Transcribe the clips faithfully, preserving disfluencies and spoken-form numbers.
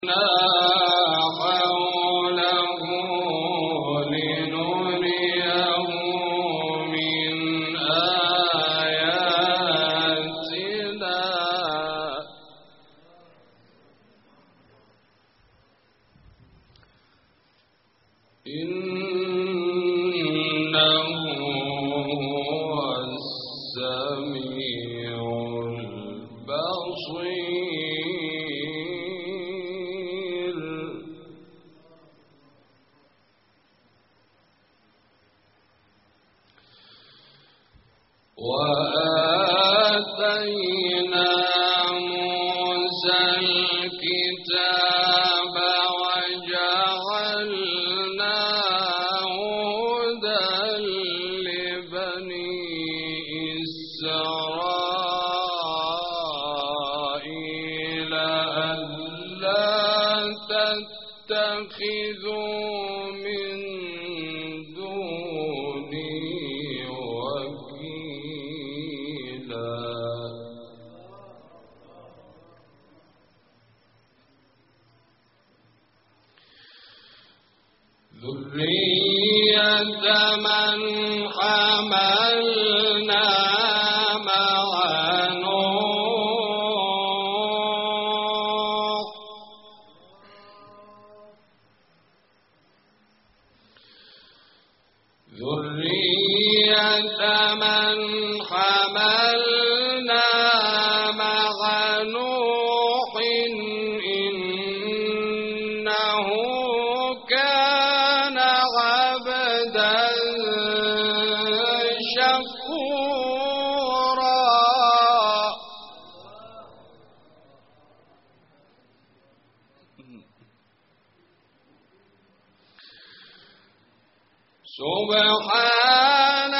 سبحان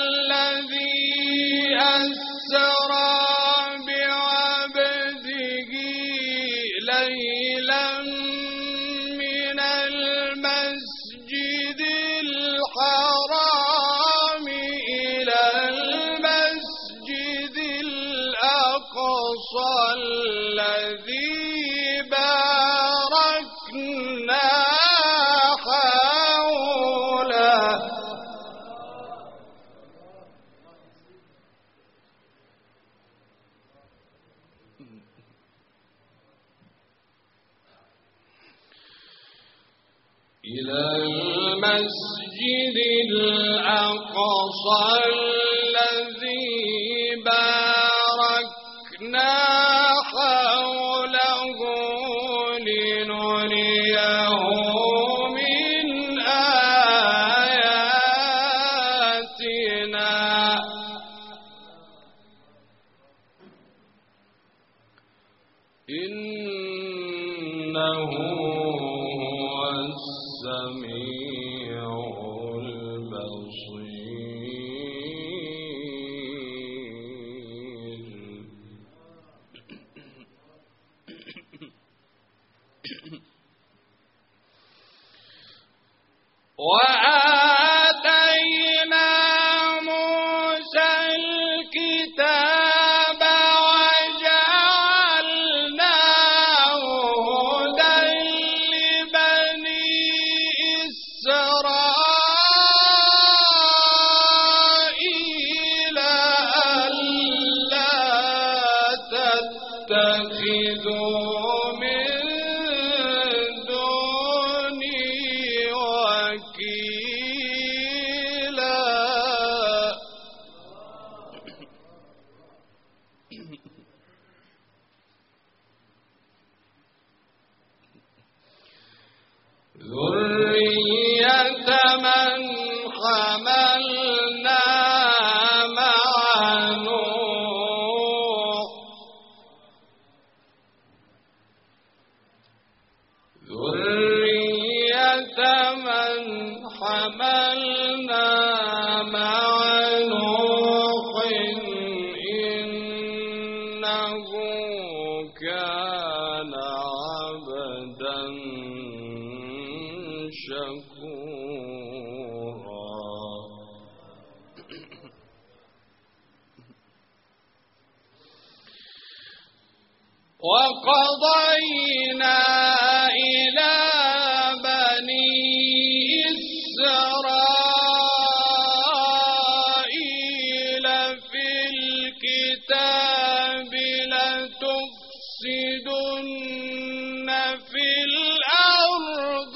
الذي أسرى بعبده ليلا من المسجد الحرام إلى المسجد الأقصى الذي باركنا إلى المسجد الأقصى الذي باركنا حوله لنريه من آياتنا إنه السميع البصير. وآتينا موسى الكتاب وجعلناه هدى لبني إسرائيل ألا تتخذوا من دوني وكيلا. ذرية من حملنا مع نوح ذرية من حملنا مع نوح إنه كان عبدا شكورا. وقضينا في الأرض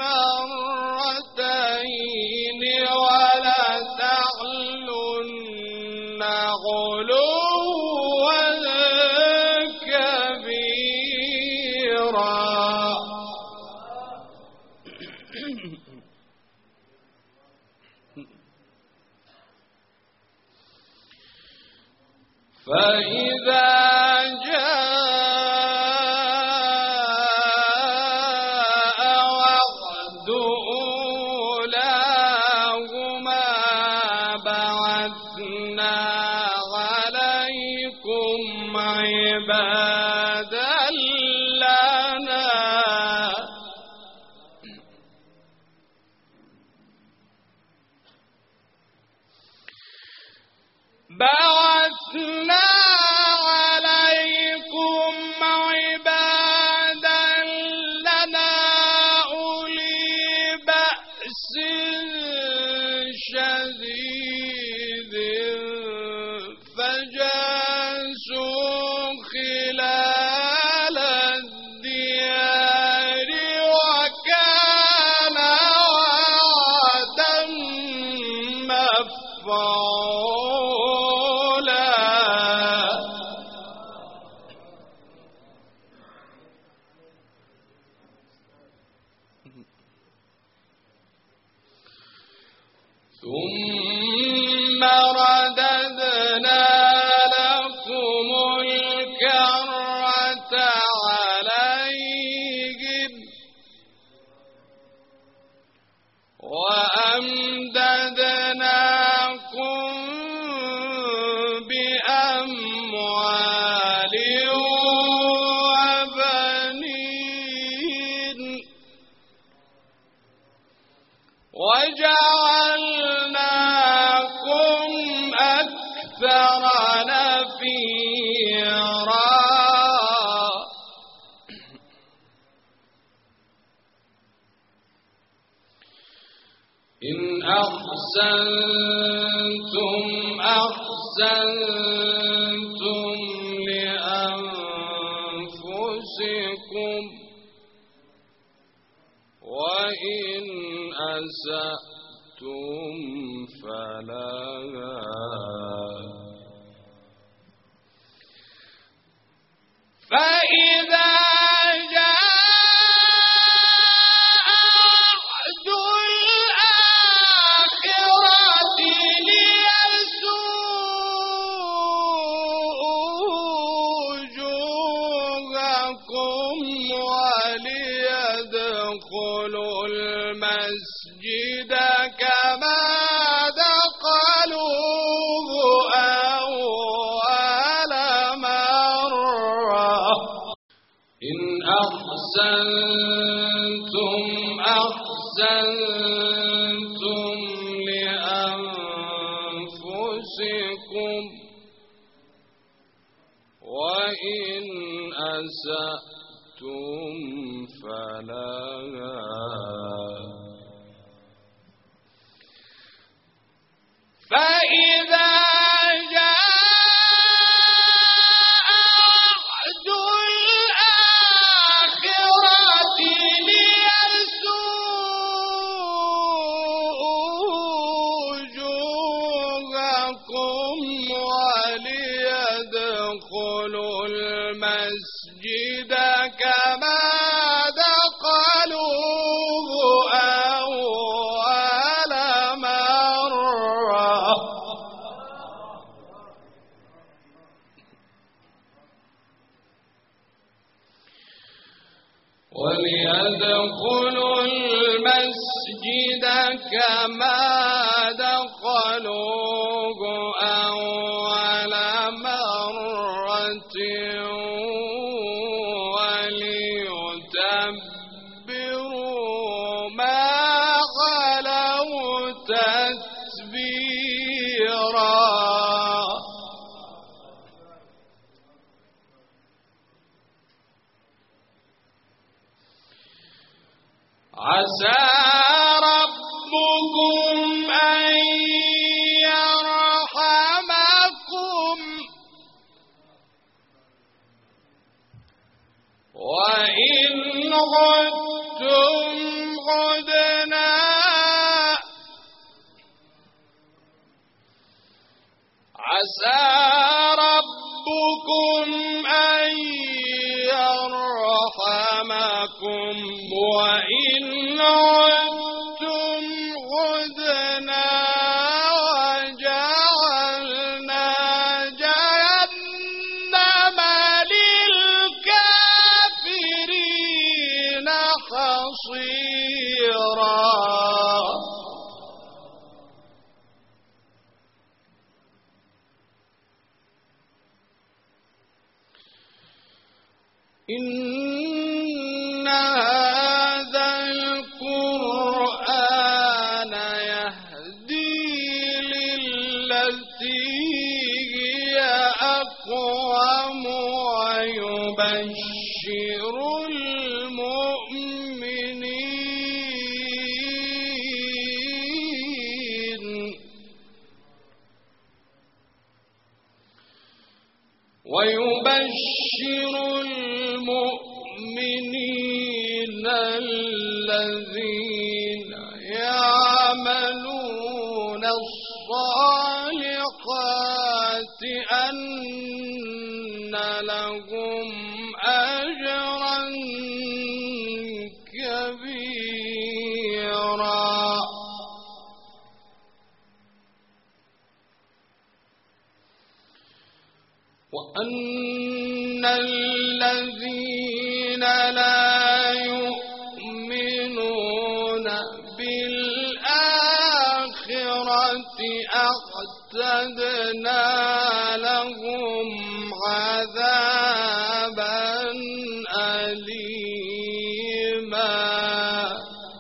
مرتين ولا تعلن علوا كبيرا. فإذا جاء وعد أولاهما بعثنا عليكم عبادا لنا بعثنا عليكم عبادا لنا أولي بأس شديد فجاسوا خلال الديار وكان وعدا مفعولا. ثم رددنا لكم الكرة عليهم وأمددناكم بأموال وبنين وجعلناكم أكثر نفيرا. إن أحسنتم أحسنتم لأنفسكم وإن أسأتم فلها. فإذا جاء وعد الآخرة ليسوءوا وجوهكم وليدخلوا المسجد كما دخلوه أول مرة. إن أحسنتم أحسنتم لأنفسكم وإن أسأتم فلها. فإذا جاء وعد الآخرة ليسوءوا وجوهكم وليدخلوا المسجد كما دخلوه أول مرة. وليدخلوا المسجد كما دخلوه أول مرة وليتبروا ما خلوا تتبيرا. عسى ربكم أن يرحمكم وإن عدتم عدنا عسى ربكم أن يرحمكم وإن عدتم عدنا وجعلنا جهنم للكافرين حصيرا. إن هذا القرآن يهدي للتي هي أقوم ويبشر المؤمنين ويبشر المؤمنين الذين يعملون الصالحات أن لهم أجرا كبيرا. وأن الذين لا يؤمنون بالآخرة أعتدنا لهم عذابا أليما.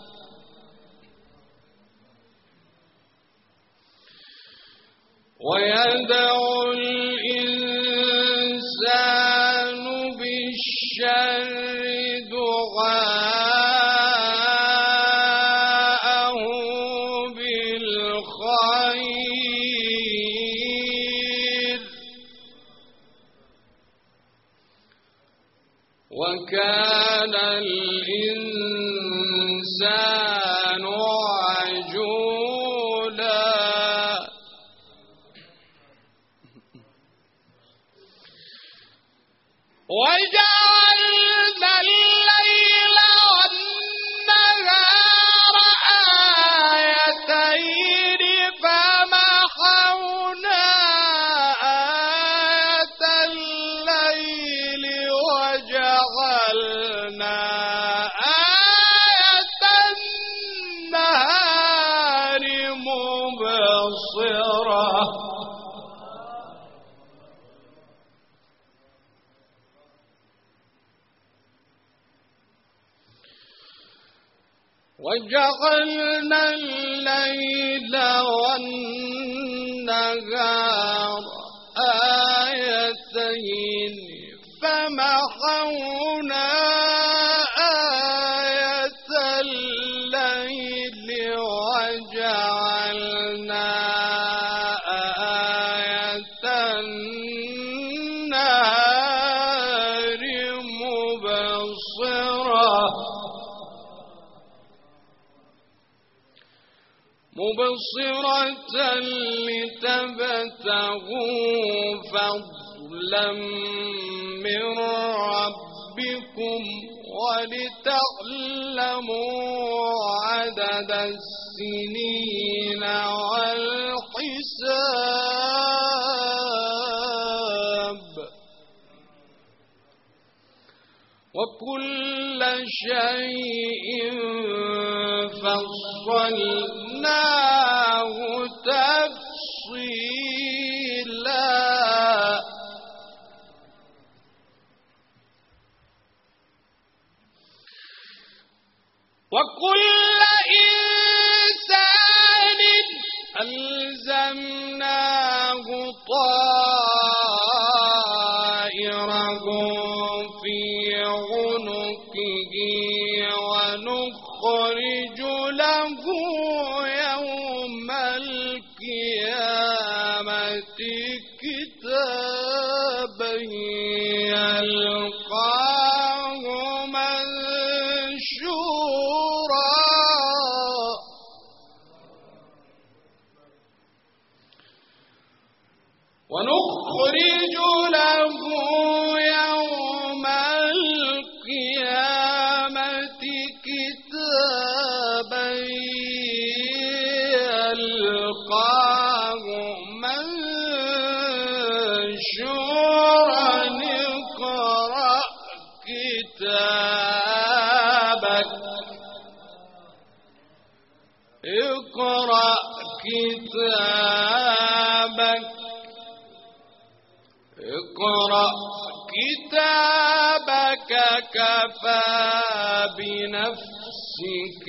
ويدعو الإنسان بالشر دعاءه بالخير وكان الإنسان عجولا. وجعلنا الليل والنهار آيتين فمحونا آية الليل وجعلنا آية النهار مبصرة. وجعلنا الليل والنهار آيتين فمحونا آية الليل وجعلنا آية النهار مبصرة مبصرة لتبتغوا فضلا من ربكم ولتعلموا عدد السنين والحساب وكل شيء فصلناه تفصيلا. وكل إنسان ألزمناه طائره في عنقه ونخرج له يوم القيامة كتابا يلقاه منشورا الشورى ونخرج له يوم القيامة كتابا يلقاه منشورا اقرأ كتابك اقرأ كتابك اقرأ كتابك كفى بنفسك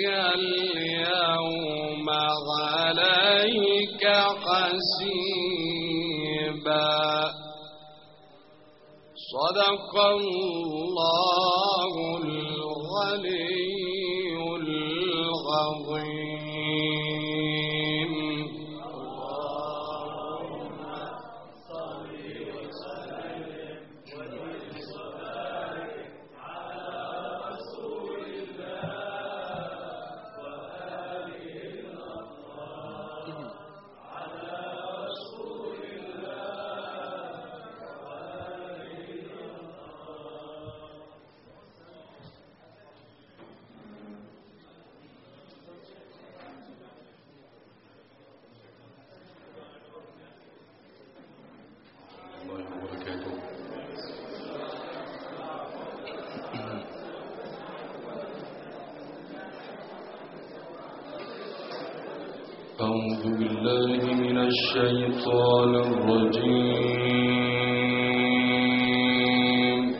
اليوم عليك حسيبا. صدق الله العلي العظيم. اللهم صل وسلم وبارك على رسول الله وآله الأطهار على رسول الله وآله الأطهار. الله وبركاته. أعوذ بالله من الشيطان الرجيم.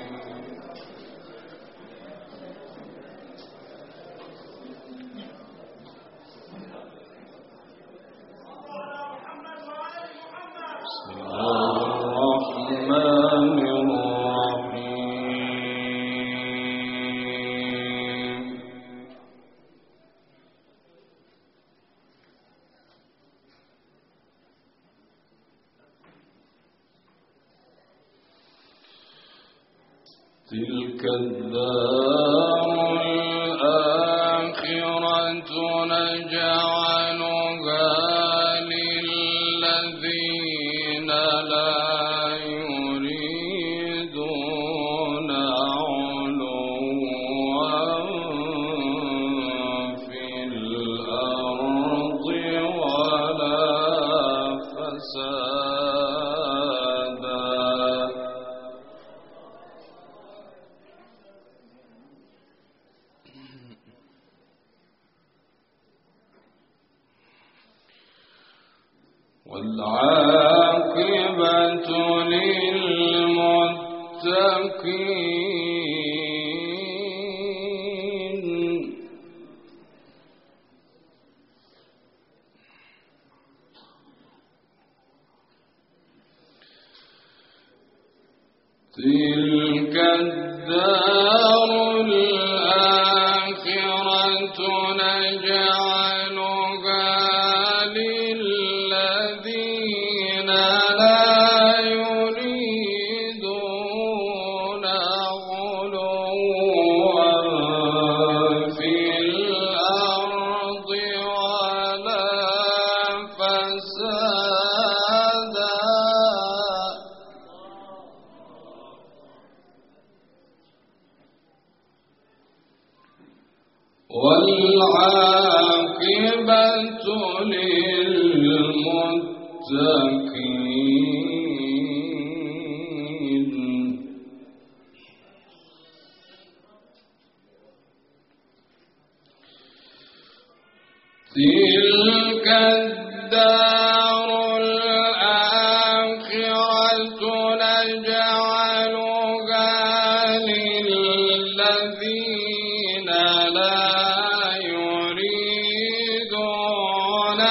بسم الله الرحمن الرحيم. تلك الدار الآخرة نجعلها للذين لا يريدون علوا في الأرض ولا فسادا. والعاقبة للمتقين. تلك الدار الآخرة نجعلها للذين لا يريدون علوا في الأرض ولا فسادا. والعاقبة للمتقين. تلك الدار الآخرة نجعلها للذين لا يريدون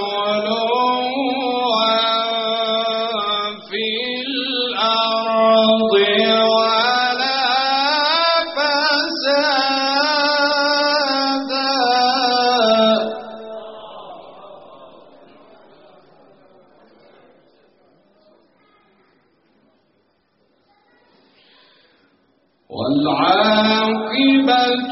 علوا في الأرض ولا فسادا. والعاقبة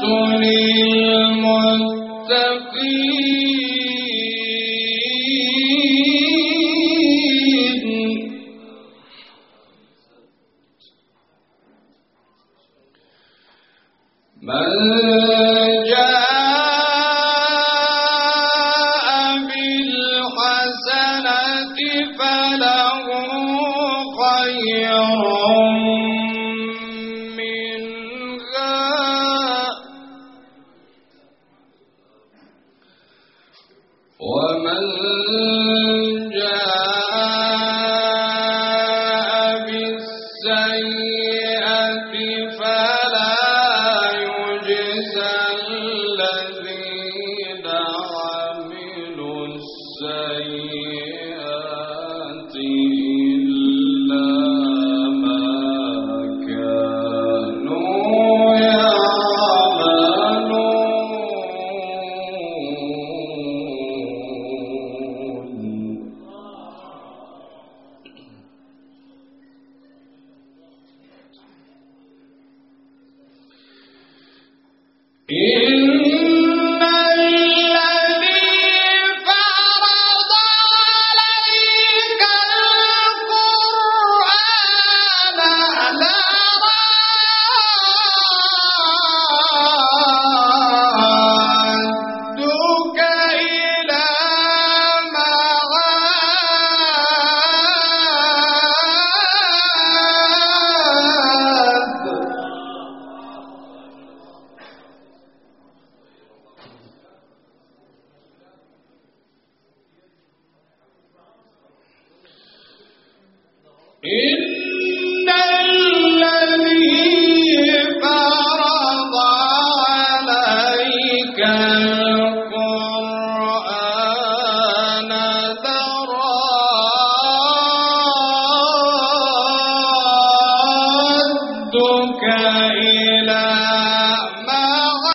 إن